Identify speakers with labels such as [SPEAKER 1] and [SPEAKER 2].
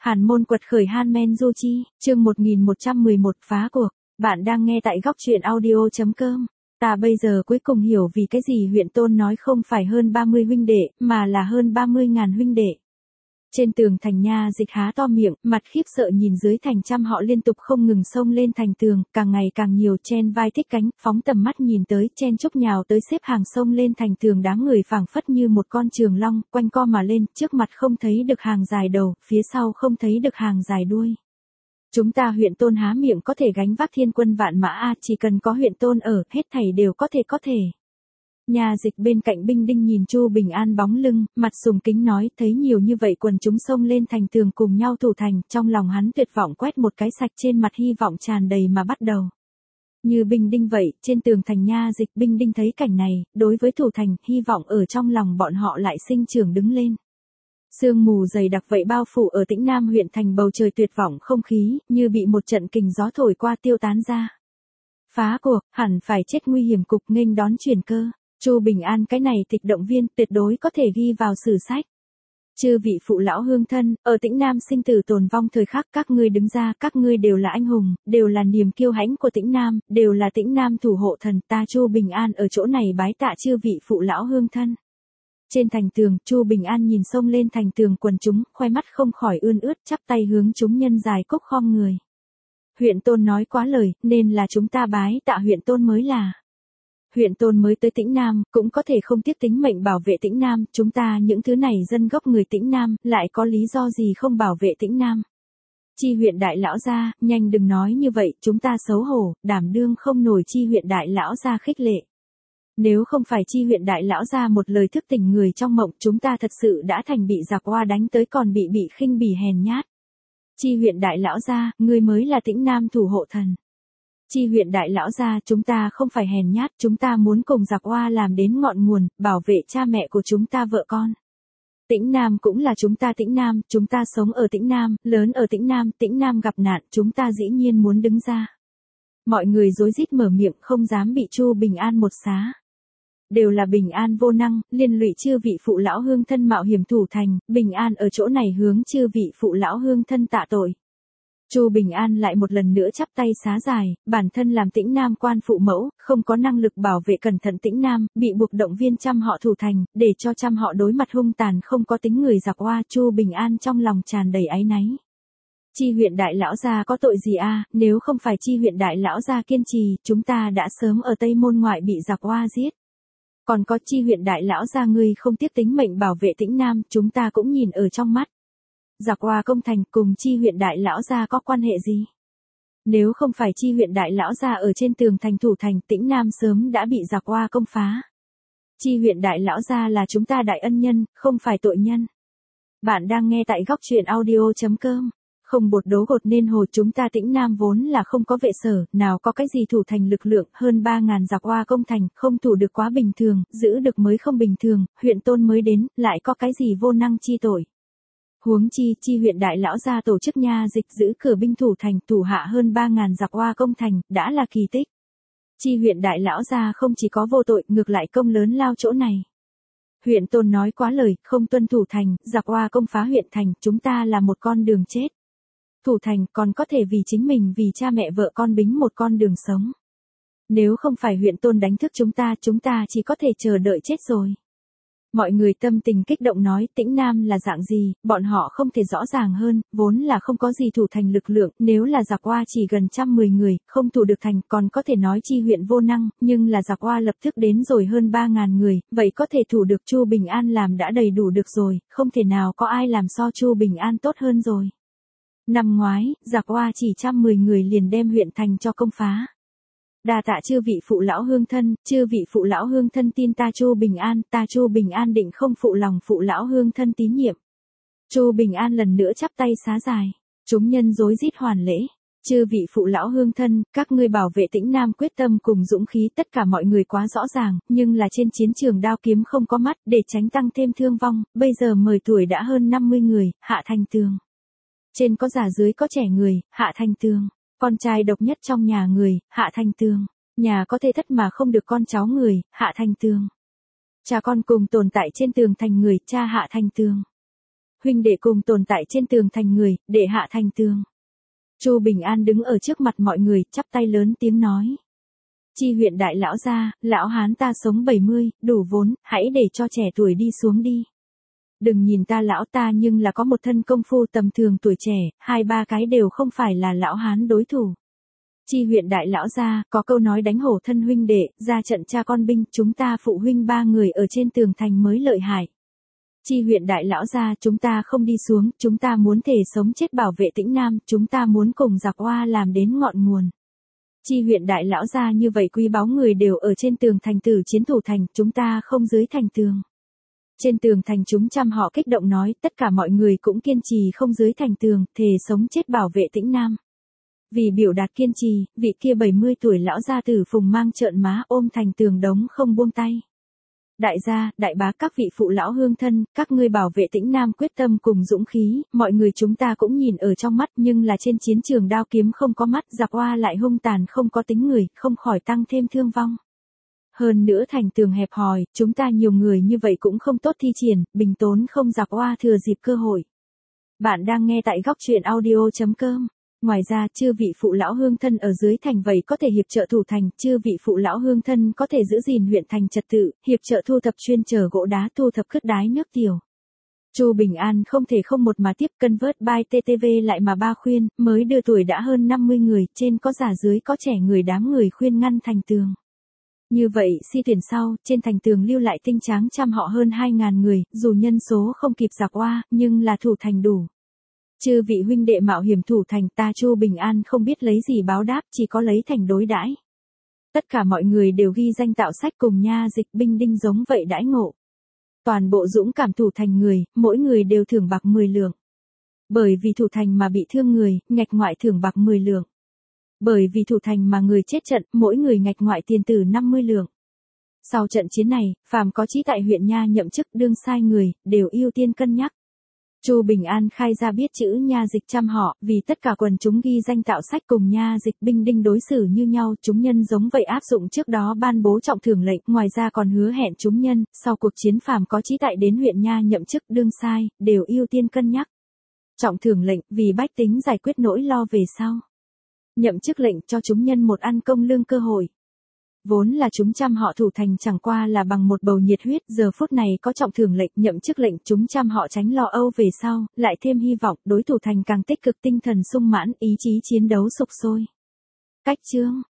[SPEAKER 1] Hàn Môn quật khởi Hanmen Du Chi, chương 1111 phá cuộc. Bạn đang nghe tại góc truyện audio.com. Ta bây giờ cuối cùng hiểu vì cái gì huyện Tôn nói không phải hơn 30 huynh đệ, mà là hơn 30.000 huynh đệ. Trên tường thành Nha Dịch há to miệng, mặt khiếp sợ nhìn dưới thành trăm họ liên tục không ngừng xông lên thành tường, càng ngày càng nhiều, chen vai thích cánh, phóng tầm mắt nhìn tới, chen chúc nhào tới xếp hàng xông lên thành tường, đám người phảng phất như một con trường long, quanh co mà lên, trước mặt không thấy được hàng dài đầu, phía sau không thấy được hàng dài đuôi. Chúng ta huyện Tôn há miệng có thể gánh vác thiên quân vạn mã a, chỉ cần có huyện Tôn ở, hết thảy đều có thể. Nha Dịch bên cạnh Binh Đinh nhìn Chu Bình An bóng lưng, mặt sùng kính nói, thấy nhiều như vậy quần chúng xông lên thành tường cùng nhau thủ thành, trong lòng hắn tuyệt vọng quét một cái sạch, trên mặt hy vọng tràn đầy mà bắt đầu. Như Binh Đinh vậy, trên tường thành Nha Dịch, Binh Đinh thấy cảnh này, đối với thủ thành, hy vọng ở trong lòng bọn họ lại sinh trưởng đứng lên. Sương mù dày đặc vậy bao phủ ở Tĩnh Nam huyện thành, bầu trời tuyệt vọng không khí, như bị một trận kình gió thổi qua tiêu tán ra. Phá cuộc, hẳn phải chết nguy hiểm cục nghênh đón chuyển cơ. Chu Bình An cái này tịch động viên tuyệt đối có thể ghi vào sử sách. Chư vị phụ lão hương thân, ở Tĩnh Nam sinh tử tồn vong thời khắc, các ngươi đứng ra, các ngươi đều là anh hùng, đều là niềm kiêu hãnh của Tĩnh Nam, đều là Tĩnh Nam thủ hộ thần, ta Chu Bình An ở chỗ này bái tạ chư vị phụ lão hương thân. Trên thành tường, Chu Bình An nhìn xông lên thành tường quần chúng, khoe mắt không khỏi ươn ướt, chắp tay hướng chúng nhân dài cúc khom người. Huyện Tôn nói quá lời, nên là chúng ta bái tạ huyện Tôn mới là. Huyện Tôn mới tới Tĩnh Nam, cũng có thể không tiếc tính mệnh bảo vệ Tĩnh Nam, chúng ta những thứ này dân gốc người Tĩnh Nam, lại có lý do gì không bảo vệ Tĩnh Nam. Chi huyện đại lão gia, nhanh đừng nói như vậy, chúng ta xấu hổ, đảm đương không nổi chi huyện đại lão gia khích lệ. Nếu không phải chi huyện đại lão gia một lời thức tỉnh người trong mộng, chúng ta thật sự đã thành bị giặc hoa đánh tới còn bị khinh bỉ hèn nhát. Chi huyện đại lão gia, ngươi mới là Tĩnh Nam thủ hộ thần. Chi huyện đại lão gia, chúng ta không phải hèn nhát, chúng ta muốn cùng giặc hoa làm đến ngọn nguồn, bảo vệ cha mẹ của chúng ta, vợ con. Tĩnh Nam cũng là chúng ta Tĩnh Nam, chúng ta sống ở Tĩnh Nam, lớn ở Tĩnh Nam gặp nạn, chúng ta dĩ nhiên muốn đứng ra. Mọi người rối rít mở miệng, không dám bị Chu Bình An một xá. Đều là Bình An vô năng, liên lụy chư vị phụ lão hương thân mạo hiểm thủ thành, Bình An ở chỗ này hướng chư vị phụ lão hương thân tạ tội. Chu Bình An lại một lần nữa chắp tay xá dài, bản thân làm Tĩnh Nam quan phụ mẫu, không có năng lực bảo vệ cẩn thận Tĩnh Nam, bị buộc động viên trăm họ thủ thành, để cho trăm họ đối mặt hung tàn không có tính người giặc hoa. Chu Bình An trong lòng tràn đầy áy náy. Chi huyện đại lão gia có tội gì a? Nếu không phải chi huyện đại lão gia kiên trì, chúng ta đã sớm ở Tây Môn ngoại bị giặc hoa giết. Còn có chi huyện đại lão gia ngươi không tiếc tính mệnh bảo vệ Tĩnh Nam, chúng ta cũng nhìn ở trong mắt. Giặc hoa công thành cùng chi huyện đại lão gia có quan hệ gì? Nếu không phải chi huyện đại lão gia ở trên tường thành thủ thành, Tĩnh Nam sớm đã bị giặc hoa công phá. Chi huyện đại lão gia là chúng ta đại ân nhân, không phải tội nhân. Bạn đang nghe tại góc truyện audio.com. Không bột đố gột nên hồ, chúng ta Tĩnh Nam vốn là không có vệ sở, nào có cái gì thủ thành lực lượng, hơn 3.000 giặc hoa công thành, không thủ được quá bình thường, giữ được mới không bình thường, huyện Tôn mới đến, lại có cái gì vô năng chi tội. Huống chi huyện đại lão gia tổ chức Nha Dịch giữ cửa binh thủ thành, thủ hạ hơn 3.000 giặc hoa công thành, đã là kỳ tích. Chi huyện đại lão gia không chỉ có vô tội, ngược lại công lớn lao chỗ này. Huyện Tôn nói quá lời, không tuân thủ thành, giặc hoa công phá huyện thành, chúng ta là một con đường chết. Thủ thành còn có thể vì chính mình, vì cha mẹ vợ con bính một con đường sống. Nếu không phải huyện Tôn đánh thức chúng ta chỉ có thể chờ đợi chết rồi. Mọi người tâm tình kích động nói, Tĩnh Nam là dạng gì, bọn họ không thể rõ ràng hơn, vốn là không có gì thủ thành lực lượng, nếu là giặc hoa chỉ gần 110 người, không thủ được thành, còn có thể nói chi huyện vô năng, nhưng là giặc hoa lập tức đến rồi hơn 3.000 người, vậy có thể thủ được. Chu Bình An làm đã đầy đủ được rồi, không thể nào có ai làm so Chu Bình An tốt hơn rồi. Năm ngoái, giặc hoa chỉ 110 người liền đem huyện thành cho công phá. Đa tạ chư vị phụ lão hương thân, chư vị phụ lão hương thân tin ta Chu Bình An định không phụ lòng phụ lão hương thân tín nhiệm. Chu Bình An lần nữa chắp tay xá dài, chúng nhân rối rít hoàn lễ. Chư vị phụ lão hương thân, các ngươi bảo vệ Tĩnh Nam quyết tâm cùng dũng khí tất cả mọi người quá rõ ràng, nhưng là trên chiến trường đao kiếm không có mắt, để tránh tăng thêm thương vong, bây giờ 10 tuổi đã hơn 50 người, hạ thành tường. Trên có già dưới có trẻ người, hạ thành tường. Con trai độc nhất trong nhà người, hạ thành tường. Nhà có thê thất mà không được con cháu người, hạ thành tường. Cha con cùng tồn tại trên tường thành người, cha hạ thành tường. huynh đệ cùng tồn tại trên tường thành người, đệ hạ thành tường. Chu Bình An đứng ở trước mặt mọi người, chắp tay lớn tiếng nói. Chi huyện đại lão gia, lão hán ta sống 70, đủ vốn, hãy để cho trẻ tuổi đi xuống đi. Đừng nhìn ta lão ta nhưng là có một thân công phu tầm thường tuổi trẻ, 2-3 cái đều không phải là lão hán đối thủ. Chi huyện đại lão gia, có câu nói đánh hổ thân huynh đệ, ra trận cha con binh, chúng ta phụ huynh 3 người ở trên tường thành mới lợi hại. Chi huyện đại lão gia, chúng ta không đi xuống, chúng ta muốn thể sống chết bảo vệ Tĩnh Nam, chúng ta muốn cùng giặc Hoa làm đến ngọn nguồn. Chi huyện đại lão gia, như vậy quý báu người đều ở trên tường thành tử chiến thủ thành, chúng ta không dưới thành tường. Trên tường thành chúng trăm họ kích động nói, tất cả mọi người cũng kiên trì không dưới thành tường, thề sống chết bảo vệ Tĩnh Nam. Vì biểu đạt kiên trì, vị kia 70 tuổi lão gia tử phùng mang trợn má ôm thành tường đống không buông tay. Đại gia, đại bá, các vị phụ lão hương thân, các ngươi bảo vệ Tĩnh Nam quyết tâm cùng dũng khí, mọi người chúng ta cũng nhìn ở trong mắt, nhưng là trên chiến trường đao kiếm không có mắt, giặc Hoa lại hung tàn không có tính người, không khỏi tăng thêm thương vong. Hơn nữa thành tường hẹp hòi, chúng ta nhiều người như vậy cũng không tốt thi triển, bình tốn không giặc Hoa thừa dịp cơ hội. Bạn đang nghe tại góc truyện audio.com. Ngoài ra, chư vị phụ lão hương thân ở dưới thành vậy có thể hiệp trợ thủ thành, chư vị phụ lão hương thân có thể giữ gìn huyện thành trật tự, hiệp trợ thu thập chuyên chở gỗ đá, thu thập khất đái nước tiểu. Chu Bình An không thể không một mà tiếp cân vớt bài TTV lại mà ba khuyên, mới đưa tuổi đã hơn 50 người, trên có già dưới có trẻ người đám người khuyên ngăn thành tường. Như vậy, si tuyển sau, trên thành tường lưu lại tinh tráng trăm họ hơn 2.000 người, dù nhân số không kịp giặc Hoa, nhưng là thủ thành đủ. Chư vị huynh đệ mạo hiểm thủ thành, ta Chu Bình An không biết lấy gì báo đáp, chỉ có lấy thành đối đãi. Tất cả mọi người đều ghi danh tạo sách cùng nha dịch binh đinh giống vậy đãi ngộ. Toàn bộ dũng cảm thủ thành người, mỗi người đều thưởng bạc 10 lượng. Bởi vì thủ thành mà bị thương người, ngạch ngoại thưởng bạc 10 lượng. Bởi vì thủ thành mà người chết trận, mỗi người ngạch ngoại tiền tử 50 lượng. Sau trận chiến này, phàm có chí tại huyện nha nhậm chức đương sai người, đều ưu tiên cân nhắc. Chu Bình An khai ra biết chữ nha dịch trăm họ, vì tất cả quần chúng ghi danh tạo sách cùng nha dịch binh đinh đối xử như nhau, chúng nhân giống vậy áp dụng trước đó ban bố trọng thưởng lệnh, ngoài ra còn hứa hẹn chúng nhân, sau cuộc chiến phàm có chí tại đến huyện nha nhậm chức đương sai, đều ưu tiên cân nhắc. Trọng thưởng lệnh, vì bách tính giải quyết nỗi lo về sau. Nhậm chức lệnh cho chúng nhân một ăn công lương cơ hội. Vốn là chúng trăm họ thủ thành chẳng qua là bằng một bầu nhiệt huyết, giờ phút này có trọng thưởng lệnh, nhậm chức lệnh, chúng trăm họ tránh lo âu về sau, lại thêm hy vọng, đối thủ thành càng tích cực tinh thần sung mãn, ý chí chiến đấu sục sôi. Cách chương